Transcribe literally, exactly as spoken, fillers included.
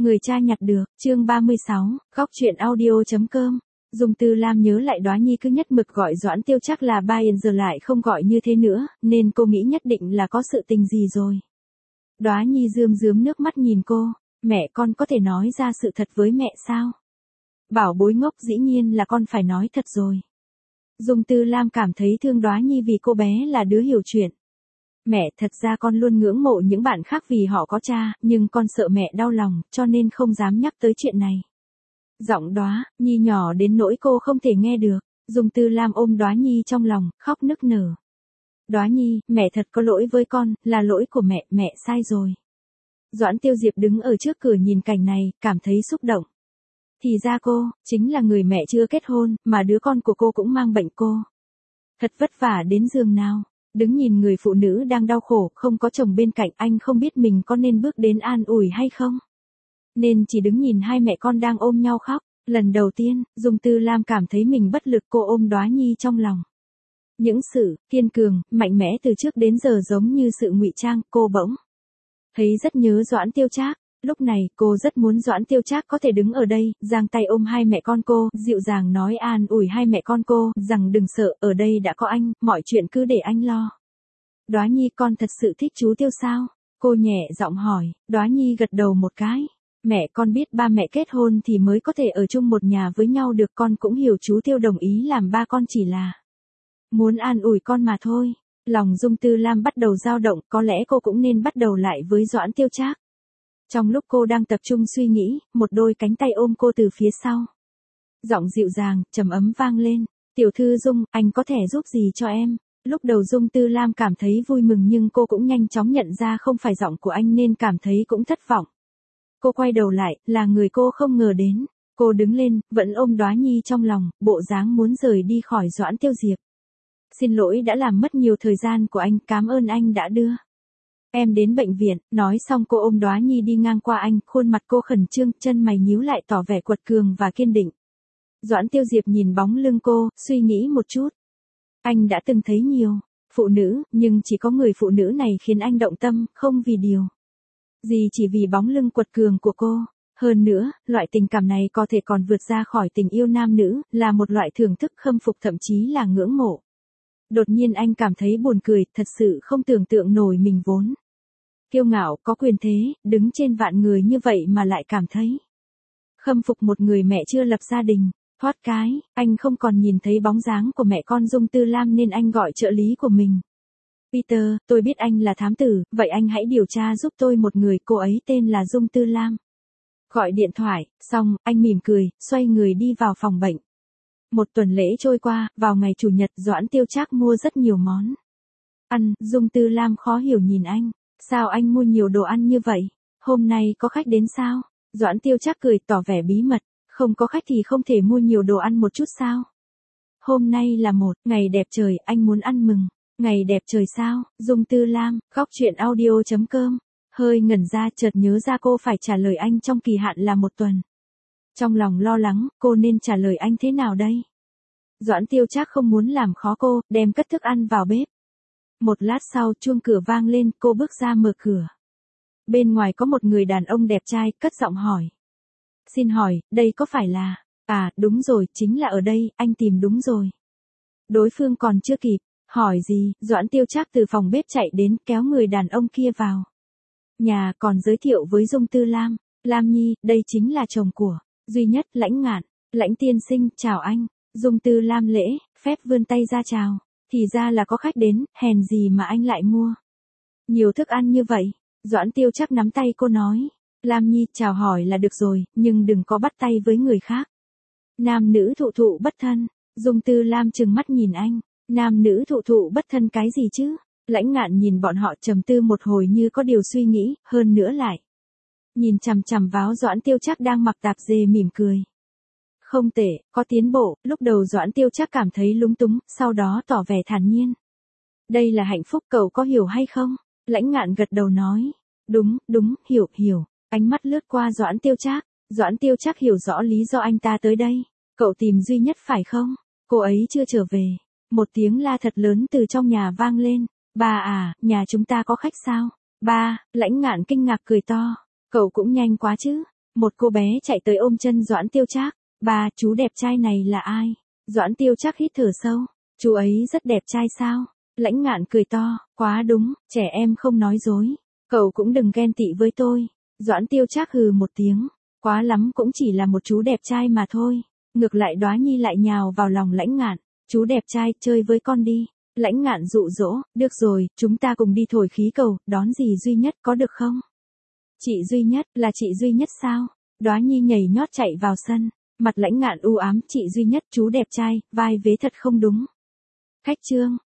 Người cha nhặt được, chương ba mươi sáu, góc truyện audio.com. Dung Tư Lam nhớ lại Đóa Nhi cứ nhất mực gọi Doãn Tiêu Trác là ba, giờ lại không gọi như thế nữa, nên cô nghĩ nhất định là có sự tình gì rồi. Đóa Nhi rơm rớm nước mắt nhìn cô, mẹ con có thể nói ra sự thật với mẹ sao? Bảo bối ngốc, dĩ nhiên là con phải nói thật rồi. Dung Tư Lam cảm thấy thương Đóa Nhi vì cô bé là đứa hiểu chuyện. Mẹ, thật ra con luôn ngưỡng mộ những bạn khác vì họ có cha, nhưng con sợ mẹ đau lòng, cho nên không dám nhắc tới chuyện này. Giọng Đóa Nhi nhỏ đến nỗi cô không thể nghe được. Dung Tư Lam ôm Đóa Nhi trong lòng, khóc nức nở. Đóa Nhi, mẹ thật có lỗi với con, là lỗi của mẹ, mẹ sai rồi. Doãn Tiêu Diệp đứng ở trước cửa nhìn cảnh này, cảm thấy xúc động. Thì ra cô, chính là người mẹ chưa kết hôn, mà đứa con của cô cũng mang bệnh cô. Thật vất vả đến giường nào. Đứng nhìn người phụ nữ đang đau khổ, không có chồng bên cạnh, anh không biết mình có nên bước đến an ủi hay không. Nên chỉ đứng nhìn hai mẹ con đang ôm nhau khóc. Lần đầu tiên, Dung Tư Lam cảm thấy mình bất lực, cô ôm Đóa Nhi trong lòng. Những sự kiên cường, mạnh mẽ từ trước đến giờ giống như sự ngụy trang, cô bỗng thấy rất nhớ Doãn Tiêu Trác. Lúc này, cô rất muốn Doãn Tiêu Trác có thể đứng ở đây, giang tay ôm hai mẹ con cô, dịu dàng nói an ủi hai mẹ con cô, rằng đừng sợ, ở đây đã có anh, mọi chuyện cứ để anh lo. Đóa Nhi, con thật sự thích chú Tiêu sao? Cô nhẹ giọng hỏi. Đóa Nhi gật đầu một cái. Mẹ con biết ba mẹ kết hôn thì mới có thể ở chung một nhà với nhau được, con cũng hiểu chú Tiêu đồng ý làm ba con chỉ là muốn an ủi con mà thôi. Lòng Dung Tư Lam bắt đầu dao động, có lẽ cô cũng nên bắt đầu lại với Doãn Tiêu Trác. Trong lúc cô đang tập trung suy nghĩ, một đôi cánh tay ôm cô từ phía sau. Giọng dịu dàng, trầm ấm vang lên. Tiểu thư Dung, anh có thể giúp gì cho em? Lúc đầu Dung Tư Lam cảm thấy vui mừng nhưng cô cũng nhanh chóng nhận ra không phải giọng của anh nên cảm thấy cũng thất vọng. Cô quay đầu lại, là người cô không ngờ đến. Cô đứng lên, vẫn ôm Đóa Nhi trong lòng, bộ dáng muốn rời đi khỏi Doãn Tiêu Diệp. Xin lỗi đã làm mất nhiều thời gian của anh, cảm ơn anh đã đưa em đến bệnh viện. Nói xong cô ôm Đóa Nhi đi ngang qua anh, khuôn mặt cô khẩn trương, chân mày nhíu lại tỏ vẻ quật cường và kiên định. Doãn Tiêu Diệp nhìn bóng lưng cô, suy nghĩ một chút. Anh đã từng thấy nhiều phụ nữ, nhưng chỉ có người phụ nữ này khiến anh động tâm, không vì điều gì, chỉ vì bóng lưng quật cường của cô. Hơn nữa, loại tình cảm này có thể còn vượt ra khỏi tình yêu nam nữ, là một loại thưởng thức, khâm phục, thậm chí là ngưỡng mộ. Đột nhiên anh cảm thấy buồn cười, thật sự không tưởng tượng nổi mình vốn kiêu ngạo, có quyền thế, đứng trên vạn người như vậy mà lại cảm thấy khâm phục một người mẹ chưa lập gia đình. Thoát cái, anh không còn nhìn thấy bóng dáng của mẹ con Dung Tư Lam nên anh gọi trợ lý của mình. Peter, tôi biết anh là thám tử, vậy anh hãy điều tra giúp tôi một người, cô ấy tên là Dung Tư Lam. Gọi điện thoại, xong, anh mỉm cười, xoay người đi vào phòng bệnh. Một tuần lễ trôi qua, vào ngày Chủ nhật, Doãn Tiêu Trác mua rất nhiều món ăn. Dung Tư Lam khó hiểu nhìn anh. Sao anh mua nhiều đồ ăn như vậy? Hôm nay có khách đến sao? Doãn Tiêu Trác cười tỏ vẻ bí mật. Không có khách thì không thể mua nhiều đồ ăn một chút sao? Hôm nay là một ngày đẹp trời, anh muốn ăn mừng. Ngày đẹp trời sao? Dung Tư Lam, góc truyện audio.com. Hơi ngẩn ra, chợt nhớ ra cô phải trả lời anh trong kỳ hạn là một tuần. Trong lòng lo lắng, cô nên trả lời anh thế nào đây? Doãn Tiêu Trác không muốn làm khó cô, đem cất thức ăn vào bếp. Một lát sau, chuông cửa vang lên, cô bước ra mở cửa. Bên ngoài có một người đàn ông đẹp trai, cất giọng hỏi. Xin hỏi, đây có phải là... À, đúng rồi, chính là ở đây, anh tìm đúng rồi. Đối phương còn chưa kịp hỏi gì, Doãn Tiêu Trác từ phòng bếp chạy đến, kéo người đàn ông kia vào nhà, còn giới thiệu với Dung Tư Lam. Lam Nhi, đây chính là chồng của duy nhất, Lãnh Ngạn. Lãnh tiên sinh, chào anh. Dung Tư Lam lễ phép vươn tay ra chào. Thì ra là có khách đến, hèn gì mà anh lại mua nhiều thức ăn như vậy. Doãn Tiêu Trác nắm tay cô nói. Lam Nhi, chào hỏi là được rồi, nhưng đừng có bắt tay với người khác. Nam nữ thụ thụ bất thân. Dung Tư Lam trừng mắt nhìn anh. Nam nữ thụ thụ bất thân cái gì chứ? Lãnh Ngạn nhìn bọn họ trầm tư một hồi như có điều suy nghĩ, hơn nữa lại nhìn chằm chằm vào Doãn Tiêu Trác đang mặc tạp dề mỉm cười. Không tệ, có tiến bộ. Lúc đầu Doãn Tiêu Trác cảm thấy lúng túng, sau đó tỏ vẻ thản nhiên. Đây là hạnh phúc, cậu có hiểu hay không? Lãnh Ngạn gật đầu nói. Đúng, đúng, hiểu, hiểu. Ánh mắt lướt qua Doãn Tiêu Trác. Doãn Tiêu Trác hiểu rõ lý do anh ta tới đây. Cậu tìm duy nhất phải không? Cô ấy chưa trở về. Một tiếng la thật lớn từ trong nhà vang lên. Ba à, nhà chúng ta có khách sao? Ba, Lãnh Ngạn kinh ngạc cười to. Cậu cũng nhanh quá chứ. Một cô bé chạy tới ôm chân Doãn Tiêu Trác. Ba, chú đẹp trai này là ai? Doãn Tiêu Trác hít thở sâu. Chú ấy rất đẹp trai sao? Lãnh Ngạn cười to, quá đúng, trẻ em không nói dối. Cậu cũng đừng ghen tị với tôi. Doãn Tiêu Trác hừ một tiếng. Quá lắm cũng chỉ là một chú đẹp trai mà thôi. Ngược lại Đóa Nhi lại nhào vào lòng Lãnh Ngạn. Chú đẹp trai, chơi với con đi. Lãnh Ngạn dụ dỗ, được rồi, chúng ta cùng đi thổi khí cầu, đón dì Duy Nhất có được không? Chị Duy Nhất, là chị Duy Nhất sao? Đóa Nhi nhảy nhót chạy vào sân. Mặt Lãnh Ngạn u ám, chị Duy Nhất, chú đẹp trai, vai vế thật không đúng. Khách trương,